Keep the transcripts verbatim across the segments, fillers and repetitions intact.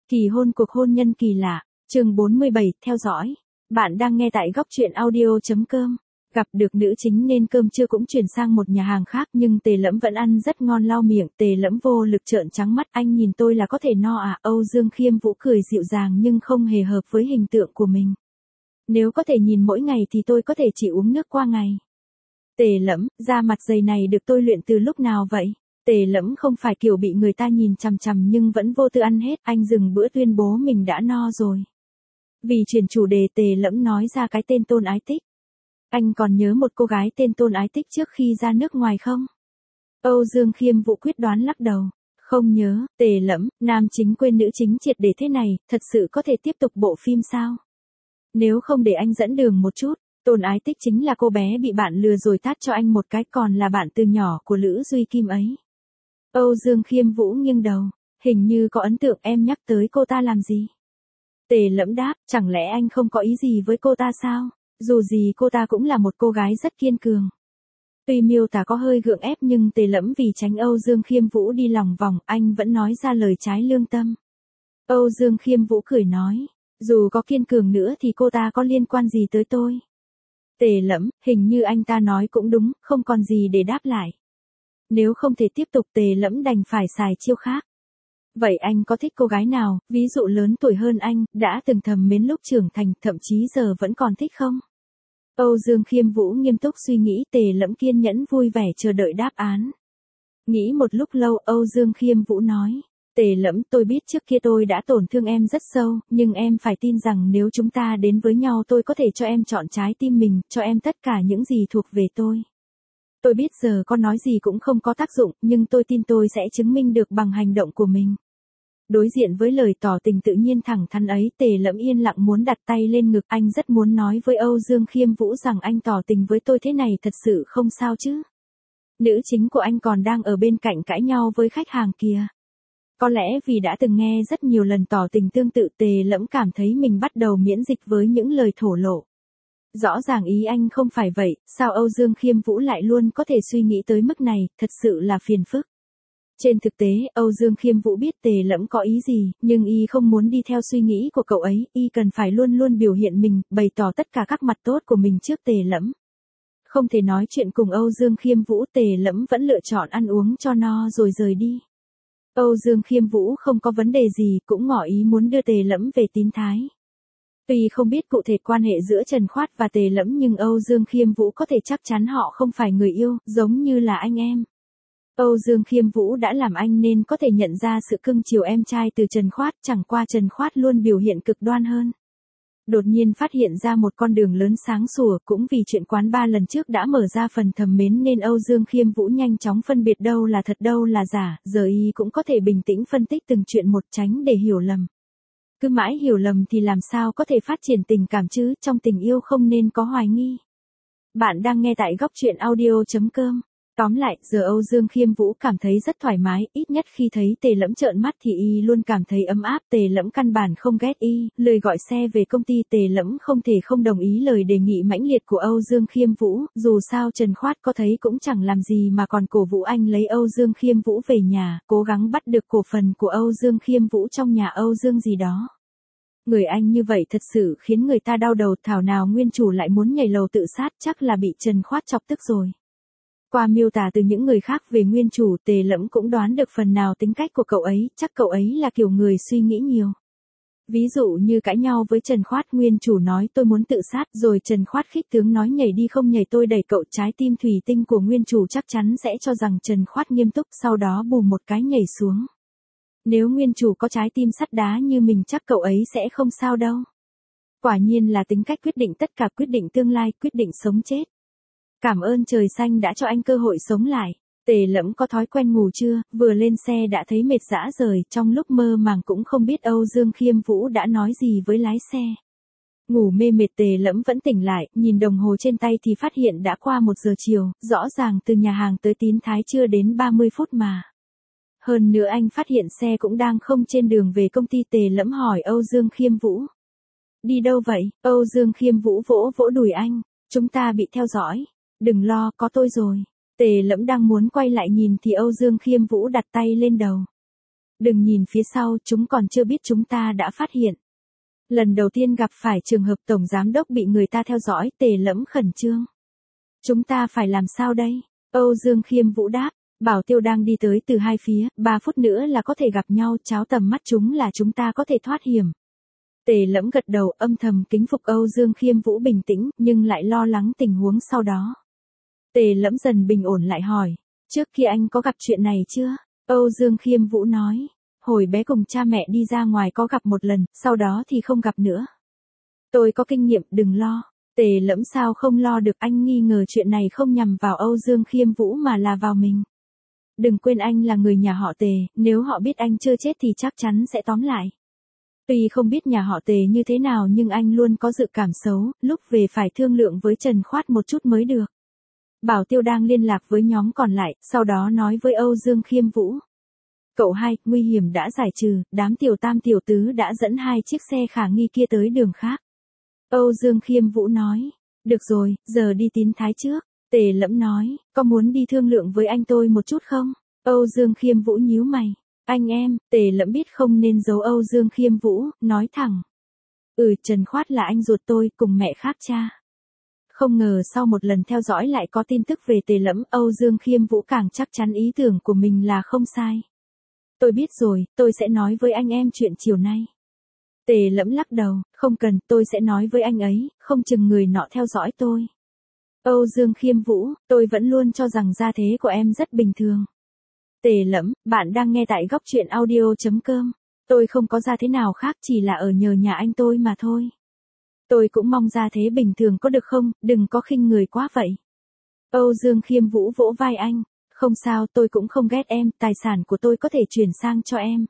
Kỳ hôn cuộc hôn nhân kỳ lạ, chương bốn mươi bảy, theo dõi. Bạn đang nghe tại góc truyện audio.com. Gặp được nữ chính nên cơm trưa cũng chuyển sang một nhà hàng khác nhưng Tề Lẫm vẫn ăn rất ngon lau miệng. Tề Lẫm vô lực trợn trắng mắt, anh nhìn tôi là có thể no à? Âu Dương Khiêm Vũ cười dịu dàng nhưng không hề hợp với hình tượng của mình. Nếu có thể nhìn mỗi ngày thì tôi có thể chỉ uống nước qua ngày. Tề Lẫm, da mặt dày này được tôi luyện từ lúc nào vậy? Tề Lẫm không phải kiểu bị người ta nhìn chằm chằm nhưng vẫn vô tư ăn hết, anh dừng bữa tuyên bố mình đã no rồi. Vì chuyển chủ đề Tề Lẫm nói ra cái tên Tôn Ái Tích. Anh còn nhớ một cô gái tên Tôn Ái Tích trước khi ra nước ngoài không? Âu Dương Khiêm Vũ quyết đoán lắc đầu. Không nhớ. Tề Lẫm, nam chính quên nữ chính triệt để thế này, thật sự có thể tiếp tục bộ phim sao? Nếu không để anh dẫn đường một chút. Tôn Ái Tích chính là cô bé bị bạn lừa rồi tát cho anh một cái, còn là bạn từ nhỏ của Lữ Duy Kim ấy. Âu Dương Khiêm Vũ nghiêng đầu, hình như có ấn tượng, em nhắc tới cô ta làm gì? Tề Lẫm đáp, chẳng lẽ anh không có ý gì với cô ta sao? Dù gì cô ta cũng là một cô gái rất kiên cường. Tuy miêu tả có hơi gượng ép nhưng Tề Lẫm vì tránh Âu Dương Khiêm Vũ đi lòng vòng, anh vẫn nói ra lời trái lương tâm. Âu Dương Khiêm Vũ cười nói, dù có kiên cường nữa thì cô ta có liên quan gì tới tôi? Tề Lẫm, hình như anh ta nói cũng đúng, không còn gì để đáp lại. Nếu không thể tiếp tục, Tề Lẫm đành phải xài chiêu khác. Vậy anh có thích cô gái nào, ví dụ lớn tuổi hơn anh, đã từng thầm mến lúc trưởng thành, thậm chí giờ vẫn còn thích không? Âu Dương Khiêm Vũ nghiêm túc suy nghĩ, Tề Lẫm kiên nhẫn vui vẻ chờ đợi đáp án. Nghĩ một lúc lâu, Âu Dương Khiêm Vũ nói, Tề Lẫm, tôi biết trước kia tôi đã tổn thương em rất sâu, nhưng em phải tin rằng nếu chúng ta đến với nhau tôi có thể cho em chọn trái tim mình, cho em tất cả những gì thuộc về tôi. Tôi biết giờ có nói gì cũng không có tác dụng, nhưng tôi tin tôi sẽ chứng minh được bằng hành động của mình. Đối diện với lời tỏ tình tự nhiên thẳng thắn ấy, Tề Lẫm yên lặng muốn đặt tay lên ngực, anh rất muốn nói với Âu Dương Khiêm Vũ rằng anh tỏ tình với tôi thế này thật sự không sao chứ. Nữ chính của anh còn đang ở bên cạnh cãi nhau với khách hàng kia. Có lẽ vì đã từng nghe rất nhiều lần tỏ tình tương tự, Tề Lẫm cảm thấy mình bắt đầu miễn dịch với những lời thổ lộ. Rõ ràng ý anh không phải vậy, sao Âu Dương Khiêm Vũ lại luôn có thể suy nghĩ tới mức này, thật sự là phiền phức. Trên thực tế, Âu Dương Khiêm Vũ biết Tề Lẫm có ý gì, nhưng y không muốn đi theo suy nghĩ của cậu ấy, y cần phải luôn luôn biểu hiện mình, bày tỏ tất cả các mặt tốt của mình trước Tề Lẫm. Không thể nói chuyện cùng Âu Dương Khiêm Vũ, Tề Lẫm vẫn lựa chọn ăn uống cho no rồi rời đi. Âu Dương Khiêm Vũ không có vấn đề gì, cũng ngỏ ý muốn đưa Tề Lẫm về Tín Thái. Tuy không biết cụ thể quan hệ giữa Trần Khoát và Tề Lẫm nhưng Âu Dương Khiêm Vũ có thể chắc chắn họ không phải người yêu, giống như là anh em. Âu Dương Khiêm Vũ đã làm anh nên có thể nhận ra sự cưng chiều em trai từ Trần Khoát, chẳng qua Trần Khoát luôn biểu hiện cực đoan hơn. Đột nhiên phát hiện ra một con đường lớn sáng sủa, cũng vì chuyện quán ba lần trước đã mở ra phần thầm mến nên Âu Dương Khiêm Vũ nhanh chóng phân biệt đâu là thật đâu là giả, giờ y cũng có thể bình tĩnh phân tích từng chuyện một, tránh để hiểu lầm. Cứ mãi hiểu lầm thì làm sao có thể phát triển tình cảm chứ, trong tình yêu không nên có hoài nghi. Bạn đang nghe tại góc truyện audio.com. Tóm lại, giờ Âu Dương Khiêm Vũ cảm thấy rất thoải mái, ít nhất khi thấy Tề Lẫm trợn mắt thì y luôn cảm thấy ấm áp, Tề Lẫm căn bản không ghét y, lời gọi xe về công ty Tề Lẫm không thể không đồng ý lời đề nghị mãnh liệt của Âu Dương Khiêm Vũ, dù sao Trần Khoát có thấy cũng chẳng làm gì mà còn cổ vũ anh lấy Âu Dương Khiêm Vũ về nhà, cố gắng bắt được cổ phần của Âu Dương Khiêm Vũ trong nhà Âu Dương gì đó. Người anh như vậy thật sự khiến người ta đau đầu, thảo nào nguyên chủ lại muốn nhảy lầu tự sát, chắc là bị Trần Khoát chọc tức rồi. Qua miêu tả từ những người khác về nguyên chủ, Tề Lẫm cũng đoán được phần nào tính cách của cậu ấy, chắc cậu ấy là kiểu người suy nghĩ nhiều. Ví dụ như cãi nhau với Trần Khoát, nguyên chủ nói tôi muốn tự sát, rồi Trần Khoát khích tướng nói nhảy đi không nhảy tôi đẩy cậu, trái tim thủy tinh của nguyên chủ chắc chắn sẽ cho rằng Trần Khoát nghiêm túc, sau đó bùm một cái nhảy xuống. Nếu nguyên chủ có trái tim sắt đá như mình chắc cậu ấy sẽ không sao đâu. Quả nhiên là tính cách quyết định tất cả, quyết định tương lai, quyết định sống chết. Cảm ơn trời xanh đã cho anh cơ hội sống lại. Tề Lẫm có thói quen ngủ trưa, vừa lên xe đã thấy mệt rã rời, trong lúc mơ màng cũng không biết Âu Dương Khiêm Vũ đã nói gì với lái xe. Ngủ mê mệt, Tề Lẫm vẫn tỉnh lại, nhìn đồng hồ trên tay thì phát hiện đã qua một giờ chiều, rõ ràng từ nhà hàng tới Tín Thái chưa đến ba mươi phút mà. Hơn nữa anh phát hiện xe cũng đang không trên đường về công ty. Tề Lẫm hỏi Âu Dương Khiêm Vũ. Đi đâu vậy? Âu Dương Khiêm Vũ vỗ vỗ đùi anh. Chúng ta bị theo dõi. Đừng lo, có tôi rồi. Tề Lẫm đang muốn quay lại nhìn thì Âu Dương Khiêm Vũ đặt tay lên đầu. Đừng nhìn phía sau, chúng còn chưa biết chúng ta đã phát hiện. Lần đầu tiên gặp phải trường hợp tổng giám đốc bị người ta theo dõi, Tề Lẫm khẩn trương. Chúng ta phải làm sao đây? Âu Dương Khiêm Vũ đáp, Bảo Tiêu đang đi tới từ hai phía, ba phút nữa là có thể gặp nhau, cháo tầm mắt chúng là chúng ta có thể thoát hiểm. Tề Lẫm gật đầu, âm thầm kính phục Âu Dương Khiêm Vũ bình tĩnh, nhưng lại lo lắng tình huống sau đó. Tề Lẫm dần bình ổn lại hỏi, trước kia anh có gặp chuyện này chưa? Âu Dương Khiêm Vũ nói, hồi bé cùng cha mẹ đi ra ngoài có gặp một lần, sau đó thì không gặp nữa. Tôi có kinh nghiệm, đừng lo. Tề Lẫm sao không lo được, anh nghi ngờ chuyện này không nhằm vào Âu Dương Khiêm Vũ mà là vào mình. Đừng quên anh là người nhà họ Tề, nếu họ biết anh chưa chết thì chắc chắn sẽ tóm lại. Tuy không biết nhà họ Tề như thế nào nhưng anh luôn có dự cảm xấu, lúc về phải thương lượng với Trần Khoát một chút mới được. Bảo Tiêu đang liên lạc với nhóm còn lại, sau đó nói với Âu Dương Khiêm Vũ. Cậu hai, nguy hiểm đã giải trừ, đám tiểu tam tiểu tứ đã dẫn hai chiếc xe khả nghi kia tới đường khác. Âu Dương Khiêm Vũ nói, được rồi, giờ đi Tín Thái trước. Tề Lẫm nói, có muốn đi thương lượng với anh tôi một chút không? Âu Dương Khiêm Vũ nhíu mày. Anh em, Tề Lẫm biết không nên giấu Âu Dương Khiêm Vũ, nói thẳng. Ừ, Trần Khoát là anh ruột tôi, cùng mẹ khác cha. Không ngờ sau một lần theo dõi lại có tin tức về Tề Lẫm, Âu Dương Khiêm Vũ càng chắc chắn ý tưởng của mình là không sai. Tôi biết rồi, tôi sẽ nói với anh em chuyện chiều nay. Tề Lẫm lắc đầu, không cần, tôi sẽ nói với anh ấy, không chừng người nọ theo dõi tôi. Âu Dương Khiêm Vũ, tôi vẫn luôn cho rằng gia thế của em rất bình thường. Tề Lẫm, bạn đang nghe tại góc truyện audio chấm com. Tôi không có gia thế nào khác, chỉ là ở nhờ nhà anh tôi mà thôi. Tôi cũng mong gia thế bình thường có được không, đừng có khinh người quá vậy. Âu Dương Khiêm Vũ vỗ vai anh, không sao, tôi cũng không ghét em, tài sản của tôi có thể chuyển sang cho em.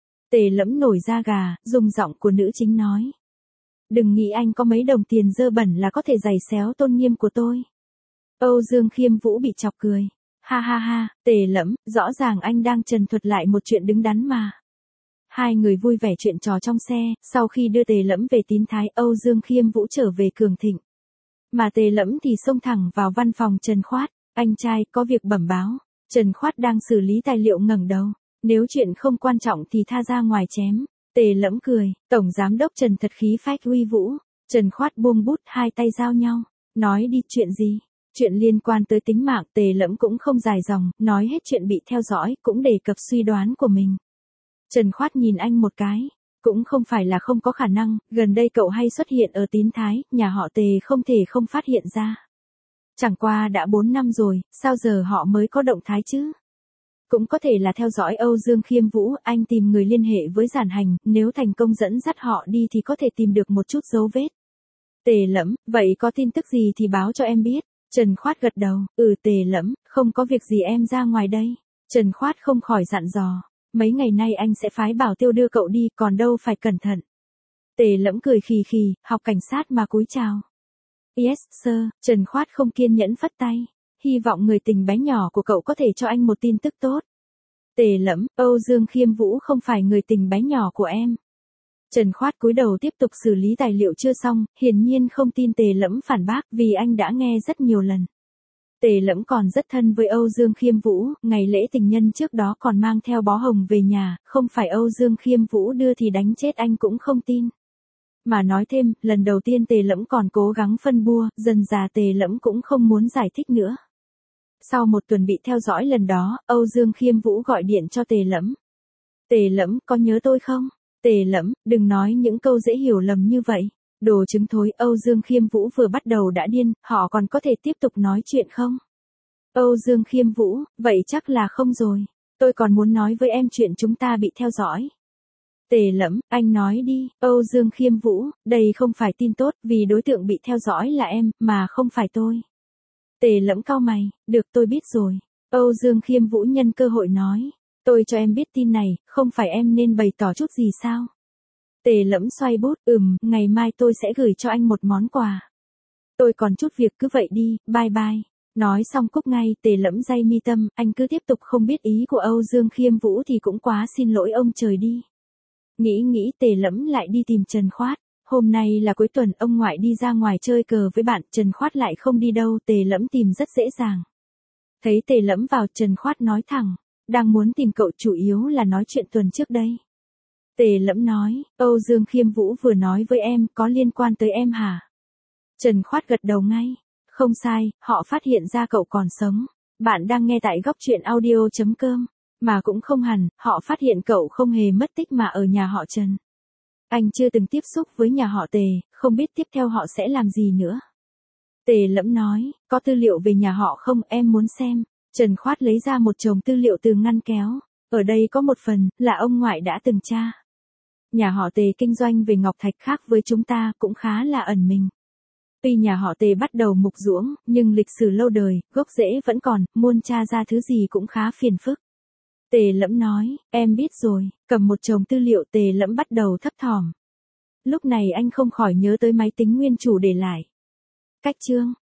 Tề Lẫm nổi da gà, dùng giọng của nữ chính nói. Đừng nghĩ anh có mấy đồng tiền dơ bẩn là có thể giày xéo tôn nghiêm của tôi. Âu Dương Khiêm Vũ bị chọc cười. Ha ha ha, Tề Lẫm, rõ ràng anh đang trần thuật lại một chuyện đứng đắn mà. Hai người vui vẻ chuyện trò trong xe, sau khi đưa Tề Lẫm về Tín Thái, Âu Dương Khiêm Vũ trở về Cường Thịnh. Mà Tề Lẫm thì xông thẳng vào văn phòng Trần Khoát, anh trai, có việc bẩm báo. Trần Khoát đang xử lý tài liệu ngẩng đầu, nếu chuyện không quan trọng thì tha ra ngoài chém. Tề Lẫm cười, Tổng Giám đốc Trần thật khí phách uy vũ. Trần Khoát buông bút, hai tay giao nhau, nói đi, chuyện gì? Chuyện liên quan tới tính mạng. Tề Lẫm cũng không dài dòng, nói hết chuyện bị theo dõi, cũng đề cập suy đoán của mình. Trần Khoát nhìn anh một cái, cũng không phải là không có khả năng, gần đây cậu hay xuất hiện ở Tín Thái, nhà họ Tề không thể không phát hiện ra. Chẳng qua đã bốn năm rồi, sao giờ họ mới có động thái chứ? Cũng có thể là theo dõi Âu Dương Khiêm Vũ, anh tìm người liên hệ với Giản Hành, nếu thành công dẫn dắt họ đi thì có thể tìm được một chút dấu vết. Tề Lẫm, vậy có tin tức gì thì báo cho em biết. Trần Khoát gật đầu, ừ Tề Lẫm, không có việc gì em ra ngoài đây. Trần Khoát không khỏi dặn dò, mấy ngày nay anh sẽ phái Bảo Tiêu đưa cậu đi, còn đâu phải cẩn thận. Tề Lẫm cười khì khì, học cảnh sát mà cúi chào. Yes sir, Trần Khoát không kiên nhẫn phất tay, hy vọng người tình bé nhỏ của cậu có thể cho anh một tin tức tốt. Tề Lẫm, Âu Dương Khiêm Vũ không phải người tình bé nhỏ của em. Trần Khoát cúi đầu tiếp tục xử lý tài liệu chưa xong, hiển nhiên không tin Tề Lẫm phản bác vì anh đã nghe rất nhiều lần. Tề Lẫm còn rất thân với Âu Dương Khiêm Vũ, ngày lễ tình nhân trước đó còn mang theo bó hồng về nhà, không phải Âu Dương Khiêm Vũ đưa thì đánh chết anh cũng không tin. Mà nói thêm, lần đầu tiên Tề Lẫm còn cố gắng phân bua, dần dà Tề Lẫm cũng không muốn giải thích nữa. Sau một tuần bị theo dõi lần đó, Âu Dương Khiêm Vũ gọi điện cho Tề Lẫm. Tề Lẫm, có nhớ tôi không? Tề Lẫm, đừng nói những câu dễ hiểu lầm như vậy. Đồ trứng thối, Âu Dương Khiêm Vũ vừa bắt đầu đã điên, họ còn có thể tiếp tục nói chuyện không? Âu Dương Khiêm Vũ, vậy chắc là không rồi. Tôi còn muốn nói với em chuyện chúng ta bị theo dõi. Tề Lẫm, anh nói đi. Âu Dương Khiêm Vũ, đây không phải tin tốt, vì đối tượng bị theo dõi là em, mà không phải tôi. Tề Lẫm cau mày, được tôi biết rồi. Âu Dương Khiêm Vũ nhân cơ hội nói, tôi cho em biết tin này, không phải em nên bày tỏ chút gì sao? Tề Lẫm xoay bút, ừm, ngày mai tôi sẽ gửi cho anh một món quà. Tôi còn chút việc, cứ vậy đi, bye bye. Nói xong cúp ngay. Tề Lẫm day mi tâm, anh cứ tiếp tục không biết ý của Âu Dương Khiêm Vũ thì cũng quá xin lỗi ông trời đi. Nghĩ nghĩ Tề Lẫm lại đi tìm Trần Khoát. Hôm nay là cuối tuần, ông ngoại đi ra ngoài chơi cờ với bạn, Trần Khoát lại không đi đâu, Tề Lẫm tìm rất dễ dàng. Thấy Tề Lẫm vào, Trần Khoát nói thẳng, đang muốn tìm cậu chủ yếu là nói chuyện tuần trước đây. Tề Lẫm nói, Âu Dương Khiêm Vũ vừa nói với em, có liên quan tới em hả? Trần Khoát gật đầu ngay. Không sai, họ phát hiện ra cậu còn sống. Bạn đang nghe tại góc truyện audio.com. Mà cũng không hẳn, họ phát hiện cậu không hề mất tích mà ở nhà họ Trần. Anh chưa từng tiếp xúc với nhà họ Tề, không biết tiếp theo họ sẽ làm gì nữa. Tề Lẫm nói, có tư liệu về nhà họ không, em muốn xem. Trần Khoát lấy ra một chồng tư liệu từ ngăn kéo. Ở đây có một phần, là ông ngoại đã từng tra. Nhà họ Tề kinh doanh về ngọc thạch khác với chúng ta, cũng khá là ẩn mình. Tuy nhà họ Tề bắt đầu mục ruỗng, nhưng lịch sử lâu đời, gốc rễ vẫn còn, muốn tra ra thứ gì cũng khá phiền phức. Tề Lẫm nói, em biết rồi, cầm một chồng tư liệu. Tề Lẫm bắt đầu thấp thỏm. Lúc này anh không khỏi nhớ tới máy tính nguyên chủ để lại. Cách chương